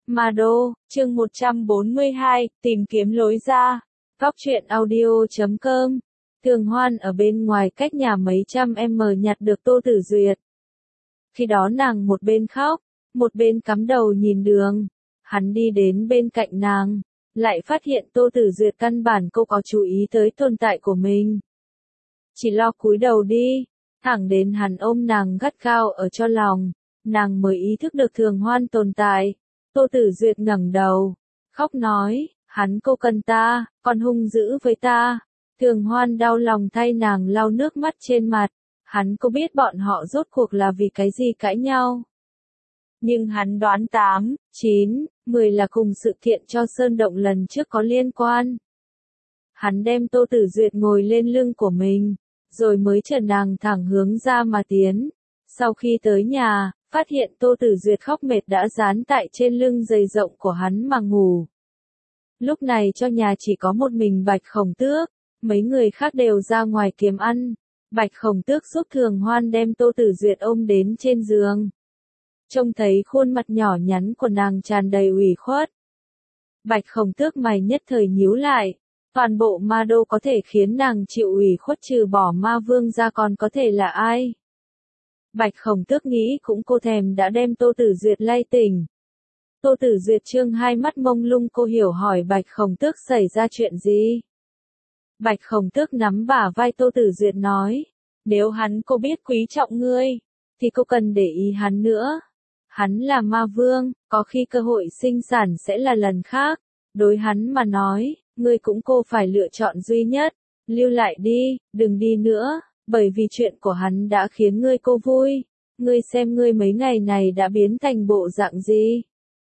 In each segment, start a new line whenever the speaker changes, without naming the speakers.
Ma Đô, chương 142, tìm kiếm lối ra. Góc truyện audio.com. Thường Hoan ở bên ngoài cách nhà mấy trăm m nhặt được Tô Tử Duyệt. Khi đó nàng một bên khóc, một bên cắm đầu nhìn đường. Hắn đi đến bên cạnh nàng, lại phát hiện Tô Tử Duyệt căn bản cô có chú ý tới tồn tại của mình. Chỉ lo cúi đầu đi, thẳng đến hắn ôm nàng gắt gao ở cho lòng, nàng mới ý thức được Thường Hoan tồn tại. Tô Tử Duyệt ngẩng đầu, khóc nói, hắn cô cần ta, còn hung dữ với ta. Thường Hoan đau lòng thay nàng lau nước mắt trên mặt, hắn có biết bọn họ rốt cuộc là vì cái gì cãi nhau. Nhưng hắn đoán 8, 9, 10 là cùng sự kiện cho Sơn Động lần trước có liên quan. Hắn đem Tô Tử Duyệt ngồi lên lưng của mình, rồi mới chở nàng thẳng hướng ra mà tiến. Sau khi tới nhà, phát hiện Tô Tử Duyệt khóc mệt đã dán tại trên lưng giày rộng của hắn mà ngủ. Lúc này cho nhà chỉ có một mình Bạch Khổng Tước, mấy người khác đều ra ngoài kiếm ăn. Bạch Khổng Tước giúp Thường Hoan đem Tô Tử Duyệt ôm đến trên giường. Trông thấy khuôn mặt nhỏ nhắn của nàng tràn đầy ủy khuất. Bạch Khổng Tước mày nhất thời nhíu lại, toàn bộ Ma Đô có thể khiến nàng chịu ủy khuất trừ bỏ Ma Vương ra còn có thể là ai? Bạch Khổng Tước nghĩ cũng cô thèm đã đem Tô Tử Duyệt lay tỉnh. Tô Tử Duyệt trương hai mắt mông lung, cô hiểu hỏi Bạch Khổng Tước xảy ra chuyện gì. Bạch Khổng Tước nắm bả vai Tô Tử Duyệt nói, nếu hắn cô biết quý trọng ngươi, thì cô cần để ý hắn nữa. Hắn là Ma Vương, có khi cơ hội sinh sản sẽ là lần khác. Đối hắn mà nói, ngươi cũng cô phải lựa chọn duy nhất. Lưu lại đi, đừng đi nữa, bởi vì chuyện của hắn đã khiến ngươi cô vui. Ngươi xem ngươi mấy ngày này đã biến thành bộ dạng gì.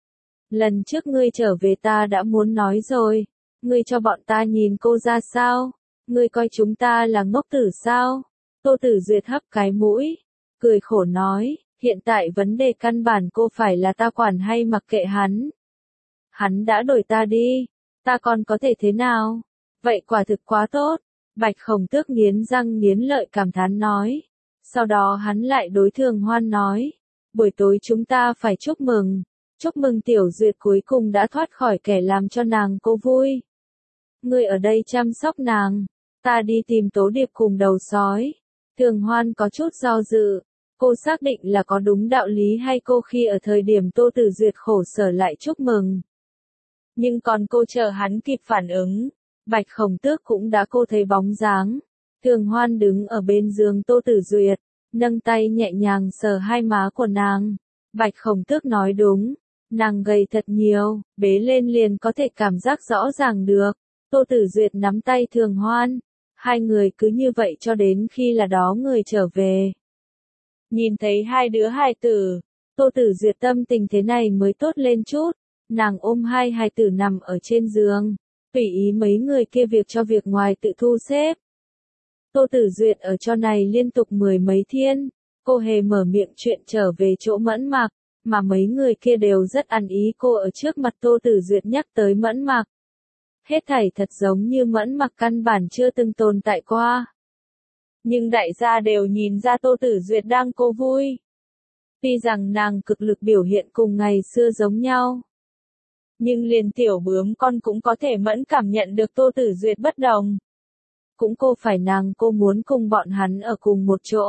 Lần trước ngươi trở về ta đã muốn nói rồi. Ngươi cho bọn ta nhìn cô ra sao? Ngươi coi chúng ta là ngốc tử sao? Tô Tử Duyệt hấp cái mũi, cười khổ nói, hiện tại vấn đề căn bản cô phải là ta quản hay mặc kệ hắn. Hắn đã đổi ta đi, ta còn có thể thế nào? Vậy quả thực quá tốt. Bạch Khổng Tước nghiến răng nghiến lợi cảm thán nói. Sau đó hắn lại đối Thường Hoan nói, buổi tối chúng ta phải chúc mừng Tiểu Duyệt cuối cùng đã thoát khỏi kẻ làm cho nàng cô vui. Ngươi ở đây chăm sóc nàng, ta đi tìm Tố Điệp cùng đầu sói. Thường Hoan có chút do dự, cô xác định là có đúng đạo lý hay cô khi ở thời điểm Tô Tử Duyệt khổ sở lại chúc mừng. Nhưng còn cô chờ hắn kịp phản ứng, Bạch Khổng Tước cũng đã cô thấy bóng dáng. Thường Hoan đứng ở bên giường Tô Tử Duyệt, nâng tay nhẹ nhàng sờ hai má của nàng. Bạch Khổng Tước nói đúng, nàng gầy thật nhiều, bế lên liền có thể cảm giác rõ ràng được. Tô Tử Duyệt nắm tay Thường Hoan, hai người cứ như vậy cho đến khi là đó người trở về. Nhìn thấy hai đứa hài tử, Tô Tử Duyệt tâm tình thế này mới tốt lên chút, nàng ôm hai hài tử nằm ở trên giường, tùy ý mấy người kia việc cho việc ngoài tự thu xếp. Tô Tử Duyệt ở cho này liên tục 10 mấy thiên, cô hề mở miệng chuyện trở về chỗ Mẫn Mặc, mà mấy người kia đều rất ăn ý cô ở trước mặt Tô Tử Duyệt nhắc tới Mẫn Mặc. Hết thảy thật giống như Mẫn Mặc căn bản chưa từng tồn tại qua. Nhưng đại gia đều nhìn ra Tô Tử Duyệt đang cô vui. Tuy rằng nàng cực lực biểu hiện cùng ngày xưa giống nhau. Nhưng liền tiểu bướm con cũng có thể mẫn cảm nhận được Tô Tử Duyệt bất đồng. Cũng cô phải nàng cô muốn cùng bọn hắn ở cùng một chỗ.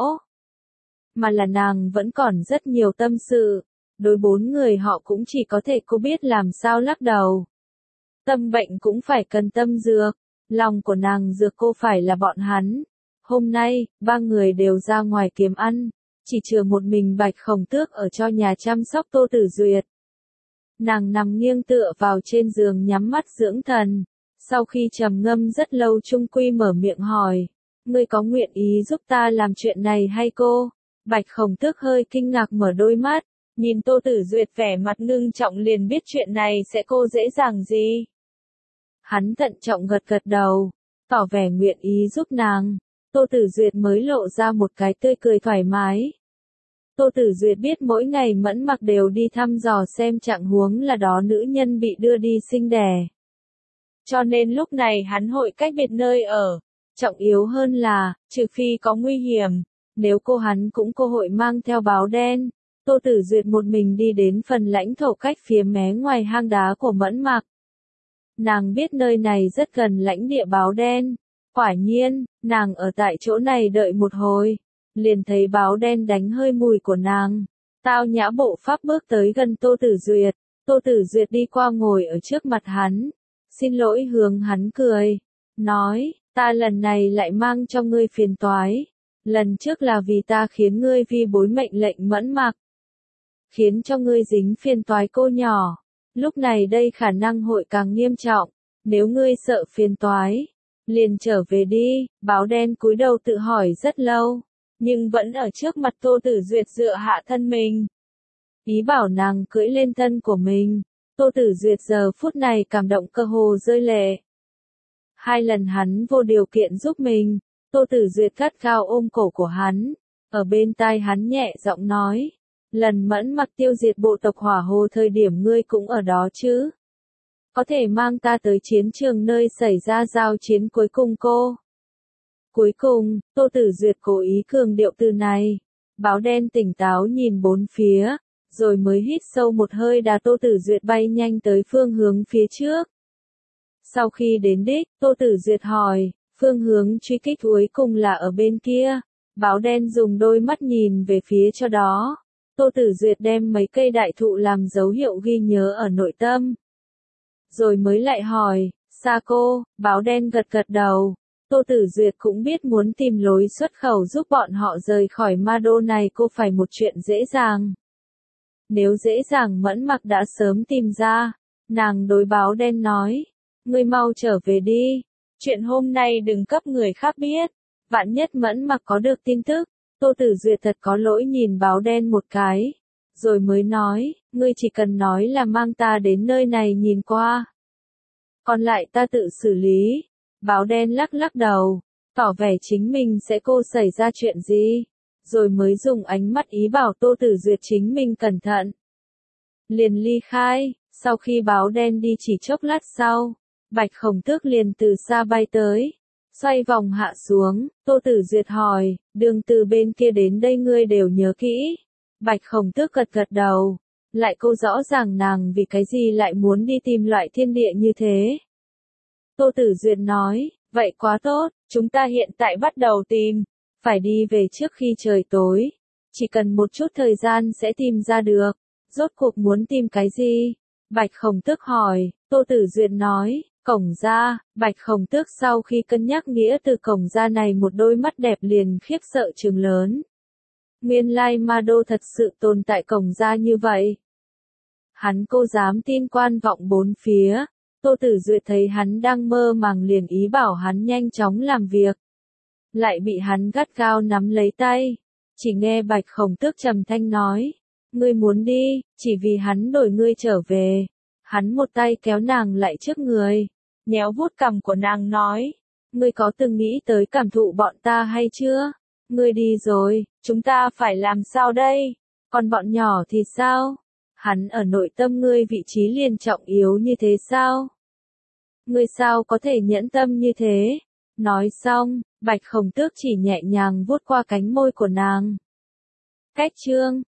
Mà là nàng vẫn còn rất nhiều tâm sự. Đối bốn người họ cũng chỉ có thể cô biết làm sao lắc đầu. Tâm bệnh cũng phải cần tâm dược. Lòng của nàng dược cô phải là bọn hắn. Hôm nay, ba người đều ra ngoài kiếm ăn. Chỉ chừa một mình Bạch Khổng Tước ở cho nhà chăm sóc Tô Tử Duyệt. Nàng nằm nghiêng tựa vào trên giường nhắm mắt dưỡng thần. Sau khi trầm ngâm rất lâu trung quy mở miệng hỏi. Ngươi có nguyện ý giúp ta làm chuyện này hay cô? Bạch Khổng Tước hơi kinh ngạc mở đôi mắt. Nhìn Tô Tử Duyệt vẻ mặt ngưng trọng liền biết chuyện này sẽ cô dễ dàng gì. Hắn thận trọng gật gật đầu, tỏ vẻ nguyện ý giúp nàng. Tô Tử Duyệt mới lộ ra một cái tươi cười thoải mái. Tô Tử Duyệt biết mỗi ngày Mẫn Mặc đều đi thăm dò xem trạng huống là đó nữ nhân bị đưa đi sinh đẻ. Cho nên lúc này hắn hội cách biệt nơi ở. Trọng yếu hơn là, trừ phi có nguy hiểm, nếu cô hắn cũng cô hội mang theo báo đen. Tô Tử Duyệt một mình đi đến phần lãnh thổ cách phía mé ngoài hang đá của Mẫn Mặc. Nàng biết nơi này rất gần lãnh địa báo đen. Quả nhiên, nàng ở tại chỗ này đợi một hồi, liền thấy báo đen đánh hơi mùi của nàng. Tao nhã bộ pháp bước tới gần Tô Tử Duyệt. Tô Tử Duyệt đi qua ngồi ở trước mặt hắn. Xin lỗi hướng hắn cười. Nói, ta lần này lại mang cho ngươi phiền toái. Lần trước là vì ta khiến ngươi vi bối mệnh lệnh Mẫn Mặc. Khiến cho ngươi dính phiền toái cô nhỏ. Lúc này đây khả năng hội càng nghiêm trọng. Nếu ngươi sợ phiền toái, liền trở về đi. Báo đen cúi đầu tự hỏi rất lâu, nhưng vẫn ở trước mặt Tô Tử Duyệt dựa hạ thân mình. Ý bảo nàng cưỡi lên thân của mình. Tô Tử Duyệt giờ phút này cảm động cơ hồ rơi lệ. 2 lần hắn vô điều kiện giúp mình. Tô Tử Duyệt gắt gao ôm cổ của hắn. Ở bên tai hắn nhẹ giọng nói. Lần Mẫn Mặc tiêu diệt bộ tộc Hỏa Hồ thời điểm ngươi cũng ở đó chứ? Có thể mang ta tới chiến trường nơi xảy ra giao chiến cuối cùng cô? Cuối cùng, Tô Tử Duyệt cố ý cường điệu từ này. Báo đen tỉnh táo nhìn bốn phía, rồi mới hít sâu một hơi đá Tô Tử Duyệt bay nhanh tới phương hướng phía trước. Sau khi đến đích, Tô Tử Duyệt hỏi, phương hướng truy kích cuối cùng là ở bên kia. Báo đen dùng đôi mắt nhìn về phía cho đó. Tô Tử Duyệt đem mấy cây đại thụ làm dấu hiệu ghi nhớ ở nội tâm. Rồi mới lại hỏi, xa cô, báo đen gật gật đầu. Tô Tử Duyệt cũng biết muốn tìm lối xuất khẩu giúp bọn họ rời khỏi ma đô này cô phải một chuyện dễ dàng. Nếu dễ dàng Mẫn Mặc đã sớm tìm ra. Nàng đối báo đen nói, ngươi mau trở về đi. Chuyện hôm nay đừng cấp người khác biết. Vạn nhất Mẫn Mặc có được tin tức. Tô Tử Duyệt thật có lỗi nhìn báo đen một cái. Rồi mới nói, ngươi chỉ cần nói là mang ta đến nơi này nhìn qua. Còn lại ta tự xử lý. Báo đen lắc lắc đầu, tỏ vẻ chính mình sẽ cô xảy ra chuyện gì. Rồi mới dùng ánh mắt ý bảo Tô Tử Duyệt chính mình cẩn thận. Liền ly khai, sau khi báo đen đi chỉ chốc lát sau, Bạch Khổng Tước liền từ xa bay tới. Xoay vòng hạ xuống, Tô Tử Duyệt hỏi, đường từ bên kia đến đây ngươi đều nhớ kỹ. Bạch Khổng Tước gật gật đầu, lại câu rõ ràng nàng vì cái gì lại muốn đi tìm loại thiên địa như thế. Tô Tử Duyệt nói, vậy quá tốt, chúng ta hiện tại bắt đầu tìm, phải đi về trước khi trời tối. Chỉ cần một chút thời gian sẽ tìm ra được. Rốt cuộc muốn tìm cái gì? Bạch Khổng Tước hỏi, Tô Tử Duyệt nói. Cổng gia. Bạch Khổng Tước sau khi cân nhắc nghĩa từ cổng gia này một đôi mắt đẹp liền khiếp sợ trừng lớn. Nguyên lai ma đô thật sự tồn tại cổng gia như vậy. Hắn cô dám tin quan vọng bốn phía. Tô Tử Duyệt thấy hắn đang mơ màng liền ý bảo hắn nhanh chóng làm việc. Lại bị hắn gắt gao nắm lấy tay. Chỉ nghe Bạch Khổng Tước trầm thanh nói. Ngươi muốn đi, chỉ vì hắn đổi ngươi trở về. Hắn một tay kéo nàng lại trước người, nhéo vuốt cằm của nàng nói, ngươi có từng nghĩ tới cảm thụ bọn ta hay chưa? Ngươi đi rồi, chúng ta phải làm sao đây? Còn bọn nhỏ thì sao? Hắn ở nội tâm ngươi vị trí liền trọng yếu như thế sao? Ngươi sao có thể nhẫn tâm như thế? Nói xong, Bạch Khổng Tước chỉ nhẹ nhàng vuốt qua cánh môi của nàng. Cách chương